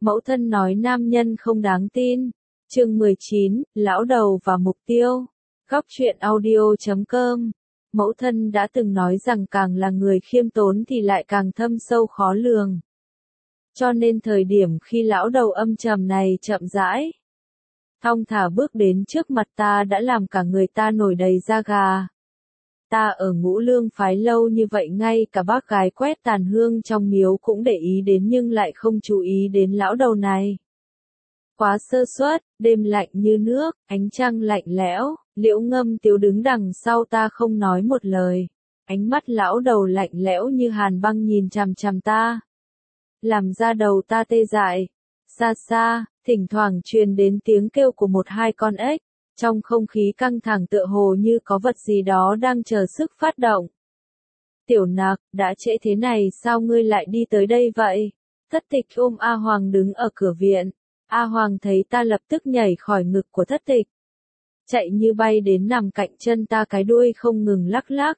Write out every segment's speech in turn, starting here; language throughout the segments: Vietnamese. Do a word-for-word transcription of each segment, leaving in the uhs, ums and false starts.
Mẫu thân nói nam nhân không đáng tin. Chương mười chín, lão đầu và mục tiêu. Góc truyện audio chấm com. Mẫu thân đã từng nói rằng càng là người khiêm tốn thì lại càng thâm sâu khó lường. Cho nên thời điểm khi lão đầu âm trầm này chậm rãi, thong thả bước đến trước mặt ta đã làm cả người ta nổi đầy da gà. Ta ở Ngũ Lương phái lâu như vậy ngay cả bác gái quét tàn hương trong miếu cũng để ý đến nhưng lại không chú ý đến lão đầu này. Quá sơ suất, đêm lạnh như nước, ánh trăng lạnh lẽo, Liễu Ngâm Tiếu đứng đằng sau ta không nói một lời. Ánh mắt lão đầu lạnh lẽo như hàn băng nhìn chằm chằm ta, làm da đầu ta tê dại. Xa xa, thỉnh thoảng truyền đến tiếng kêu của một hai con ếch, trong không khí căng thẳng tựa hồ như có vật gì đó đang chờ sức phát động. Tiểu Nặc, đã trễ thế này sao ngươi lại đi tới đây vậy? Thất Tịch ôm A Hoàng đứng ở cửa viện. A Hoàng thấy ta lập tức nhảy khỏi ngực của Thất Tịch, chạy như bay đến nằm cạnh chân ta, cái đuôi không ngừng lắc lắc.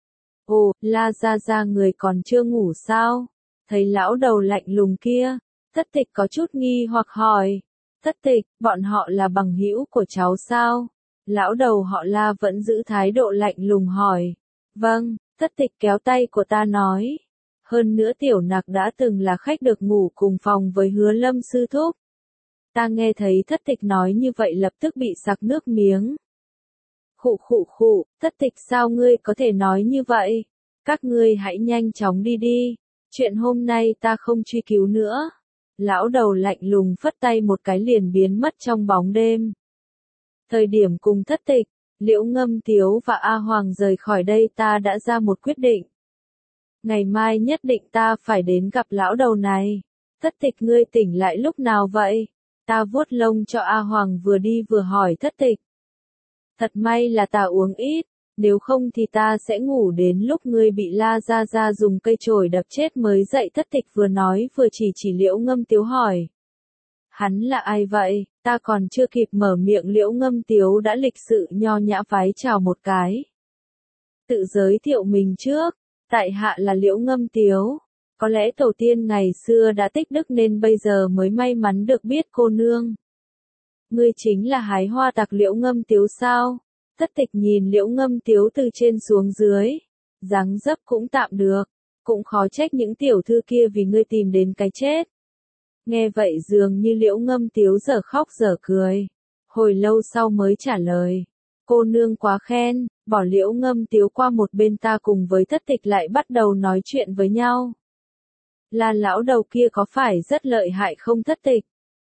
Ồ, La Gia Gia người còn chưa ngủ sao? Thấy lão đầu lạnh lùng kia, Thất Tịch có chút nghi hoặc hỏi. Thất Tịch, bọn họ là bằng hữu của cháu sao? Lão đầu họ La vẫn giữ thái độ lạnh lùng hỏi. Vâng, Thất Tịch kéo tay của ta nói. Hơn nữa Tiểu Nặc đã từng là khách được ngủ cùng phòng với Hứa Lâm sư thúc. Ta nghe thấy Thất Tịch nói như vậy lập tức bị sặc nước miếng. Khụ khụ khụ, Thất Tịch sao ngươi có thể nói như vậy? Các ngươi hãy nhanh chóng đi đi. Chuyện hôm nay ta không truy cứu nữa. Lão đầu lạnh lùng phất tay một cái liền biến mất trong bóng đêm. Thời điểm cùng Thất Tịch, Liễu Ngâm Tiếu và A Hoàng rời khỏi đây ta đã ra một quyết định. Ngày mai nhất định ta phải đến gặp lão đầu này. Thất Tịch ngươi tỉnh lại lúc nào vậy? Ta vuốt lông cho A Hoàng vừa đi vừa hỏi Thất Tịch. Thật may là ta uống ít, nếu không thì ta sẽ ngủ đến lúc ngươi bị La Gia Gia dùng cây chổi đập chết mới dậy. Thất Tịch vừa nói vừa chỉ chỉ Liễu Ngâm Tiếu hỏi. Hắn là ai vậy? Ta còn chưa kịp mở miệng Liễu Ngâm Tiếu đã lịch sự nho nhã vái chào một cái. Tự giới thiệu mình trước, tại hạ là Liễu Ngâm Tiếu. Có lẽ tổ tiên ngày xưa đã tích đức nên bây giờ mới may mắn được biết cô nương. Ngươi chính là hái hoa tặc Liễu Ngâm Tiếu sao? Thất Tịch nhìn Liễu Ngâm Tiếu từ trên xuống dưới. Dáng dấp cũng tạm được, cũng khó trách những tiểu thư kia vì ngươi tìm đến cái chết. Nghe vậy dường như Liễu Ngâm Tiếu dở khóc dở cười. Hồi lâu sau mới trả lời. Cô nương quá khen, bỏ Liễu Ngâm Tiếu qua một bên ta cùng với Thất Tịch lại bắt đầu nói chuyện với nhau. Là lão đầu kia có phải rất lợi hại không Thất Tịch?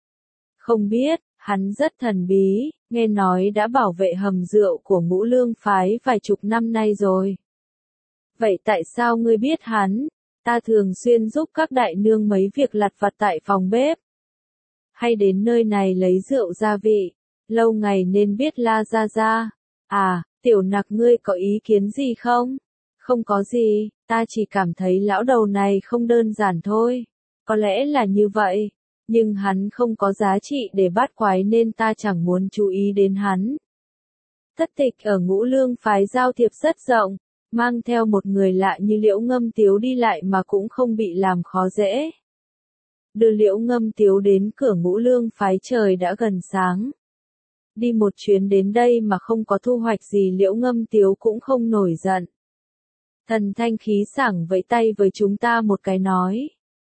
Không biết, hắn rất thần bí, nghe nói đã bảo vệ hầm rượu của Ngũ Lương phái vài chục năm nay rồi. Vậy tại sao ngươi biết hắn? Ta thường xuyên giúp các đại nương mấy việc lặt vặt tại phòng bếp. Hay đến nơi này lấy rượu gia vị, lâu ngày nên biết La Gia Gia. À, Tiểu Nặc ngươi có ý kiến gì không? Không có gì, ta chỉ cảm thấy lão đầu này không đơn giản thôi. Có lẽ là như vậy, nhưng hắn không có giá trị để bắt quái nên ta chẳng muốn chú ý đến hắn. Thất Tịch ở Ngũ Lương phái giao thiệp rất rộng, mang theo một người lạ như Liễu Ngâm Tiếu đi lại mà cũng không bị làm khó dễ. Đưa Liễu Ngâm Tiếu đến cửa Ngũ Lương phái trời đã gần sáng. Đi một chuyến đến đây mà không có thu hoạch gì Liễu Ngâm Tiếu cũng không nổi giận. Thần thanh khí sảng vẫy tay với chúng ta một cái nói.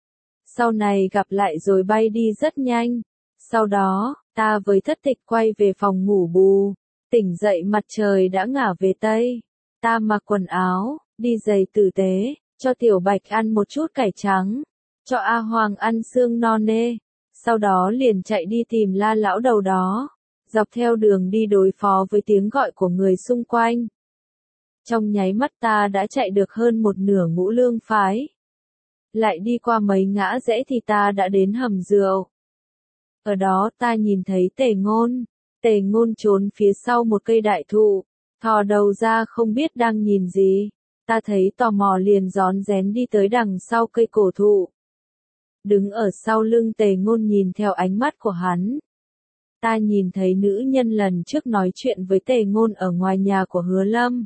Sau này gặp lại rồi bay đi rất nhanh. Sau đó, ta với Thất Tịch quay về phòng ngủ bù. Tỉnh dậy mặt trời đã ngả về Tây. Ta mặc quần áo, đi giày tử tế, cho Tiểu Bạch ăn một chút cải trắng. Cho A Hoàng ăn xương non nê. Sau đó liền chạy đi tìm La lão đầu đó. Dọc theo đường đi đối phó với tiếng gọi của người xung quanh. Trong nháy mắt ta đã chạy được hơn một nửa Ngũ Lương phái. Lại đi qua mấy ngã rẽ thì ta đã đến hầm rượu. Ở đó ta nhìn thấy Tề Ngôn. Tề Ngôn trốn phía sau một cây đại thụ, thò đầu ra không biết đang nhìn gì. Ta thấy tò mò liền rón rén đi tới đằng sau cây cổ thụ. Đứng ở sau lưng Tề Ngôn nhìn theo ánh mắt của hắn. Ta nhìn thấy nữ nhân lần trước nói chuyện với Tề Ngôn ở ngoài nhà của Hứa Lâm.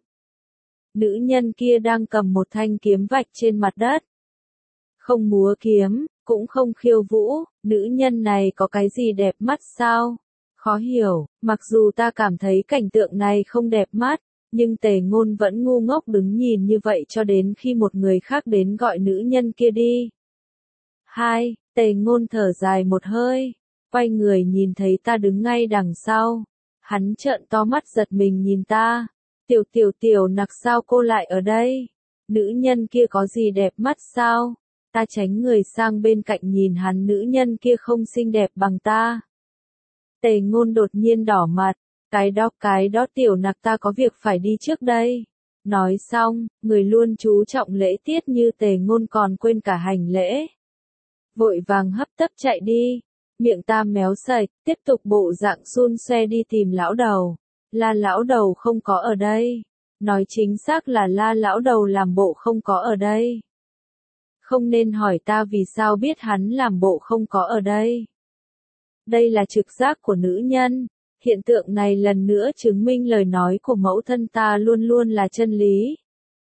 Nữ nhân kia đang cầm một thanh kiếm vạch trên mặt đất. Không múa kiếm, cũng không khiêu vũ, nữ nhân này có cái gì đẹp mắt sao? Khó hiểu, mặc dù ta cảm thấy cảnh tượng này không đẹp mắt, nhưng Tề Ngôn vẫn ngu ngốc đứng nhìn như vậy cho đến khi một người khác đến gọi nữ nhân kia đi. Hai, Tề Ngôn thở dài một hơi, quay người nhìn thấy ta đứng ngay đằng sau. Hắn trợn to mắt giật mình nhìn ta. Tiểu tiểu tiểu nặc sao cô lại ở đây? Nữ nhân kia có gì đẹp mắt sao? Ta tránh người sang bên cạnh nhìn hắn, nữ nhân kia không xinh đẹp bằng ta. Tề Ngôn đột nhiên đỏ mặt, cái đó cái đó tiểu nặc ta có việc phải đi trước đây. Nói xong, người luôn chú trọng lễ tiết như Tề Ngôn còn quên cả hành lễ. Vội vàng hấp tấp chạy đi, miệng ta méo sạch, tiếp tục bộ dạng xun xoe đi tìm lão đầu. La lão đầu không có ở đây. Nói chính xác là La lão đầu làm bộ không có ở đây. Không nên hỏi ta vì sao biết hắn làm bộ không có ở đây. Đây là trực giác của nữ nhân. Hiện tượng này lần nữa chứng minh lời nói của mẫu thân ta luôn luôn là chân lý.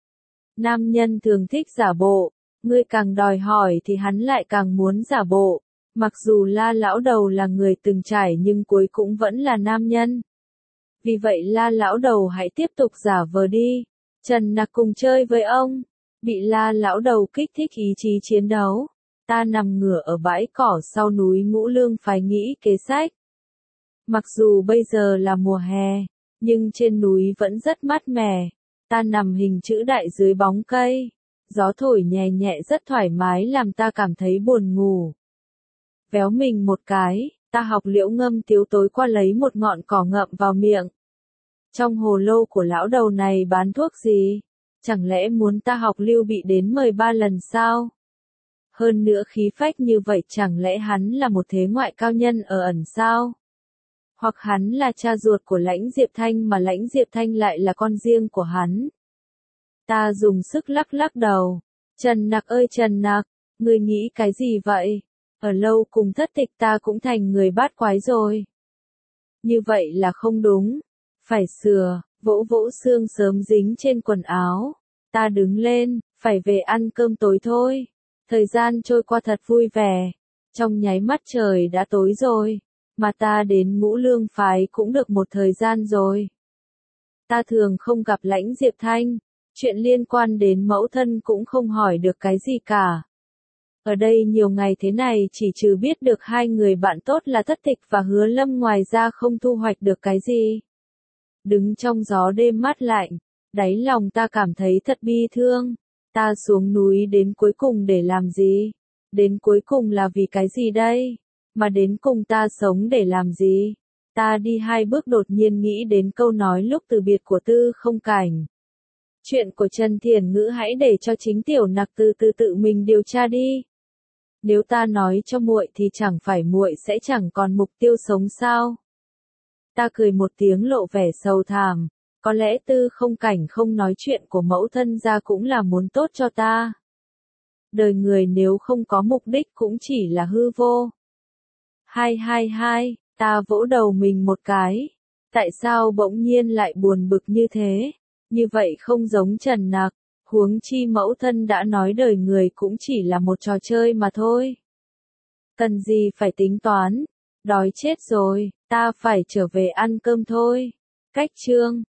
Nam nhân thường thích giả bộ, ngươi càng đòi hỏi thì hắn lại càng muốn giả bộ. Mặc dù La lão đầu là người từng trải nhưng cuối cũng vẫn là nam nhân. Vì vậy La lão đầu hãy tiếp tục giả vờ đi. Trần Nặc cùng chơi với ông. Bị La lão đầu kích thích ý chí chiến đấu. Ta nằm ngửa ở bãi cỏ sau núi Ngũ Lương phải nghĩ kế sách. Mặc dù bây giờ là mùa hè, nhưng trên núi vẫn rất mát mẻ. Ta nằm hình chữ đại dưới bóng cây. Gió thổi nhẹ nhẹ rất thoải mái làm ta cảm thấy buồn ngủ. Véo mình một cái, ta học Liễu Ngâm Tiếu tối qua lấy một ngọn cỏ ngậm vào miệng. Trong hồ lô của lão đầu này bán thuốc gì? Chẳng lẽ muốn ta học Lưu Bị đến mười ba lần sao? Hơn nữa khí phách như vậy chẳng lẽ hắn là một thế ngoại cao nhân ở ẩn sao? Hoặc hắn là cha ruột của Lãnh Diệp Thanh mà Lãnh Diệp Thanh lại là con riêng của hắn? Ta dùng sức lắc lắc đầu. Trần Nặc ơi Trần Nặc, ngươi nghĩ cái gì vậy? Ở lâu cùng Thất Tịch ta cũng thành người bát quái rồi. Như vậy là không đúng. Phải sửa, vỗ vỗ xương sớm dính trên quần áo. Ta đứng lên, phải về ăn cơm tối thôi. Thời gian trôi qua thật vui vẻ. Trong nháy mắt trời đã tối rồi. Mà ta đến Ngũ Lương phái cũng được một thời gian rồi. Ta thường không gặp Lãnh Diệp Thanh. Chuyện liên quan đến mẫu thân cũng không hỏi được cái gì cả. Ở đây nhiều ngày thế này chỉ trừ biết được hai người bạn tốt là Thất Tịch và Hứa Lâm, ngoài ra không thu hoạch được cái gì. Đứng trong gió đêm mát lạnh, đáy lòng ta cảm thấy thật bi thương. Ta xuống núi đến cuối cùng để làm gì? Đến cuối cùng là vì cái gì đây? Mà đến cùng ta sống để làm gì? Ta đi hai bước đột nhiên nghĩ đến câu nói lúc từ biệt của Tư Không Cảnh. Chuyện của Trần Thiền Ngữ hãy để cho chính tiểu nặc từ từ tự mình điều tra đi. Nếu ta nói cho muội thì chẳng phải muội sẽ chẳng còn mục tiêu sống sao? Ta cười một tiếng lộ vẻ sầu thảm. Có lẽ Tư Không Cảnh không nói chuyện của mẫu thân ra cũng là muốn tốt cho ta. Đời người nếu không có mục đích cũng chỉ là hư vô. Hai hai hai, ta vỗ đầu mình một cái. Tại sao bỗng nhiên lại buồn bực như thế? Như vậy không giống Trần Nặc. Huống chi mẫu thân đã nói đời người cũng chỉ là một trò chơi mà thôi. Cần gì phải tính toán. Đói chết rồi, ta phải trở về ăn cơm thôi. Cách chương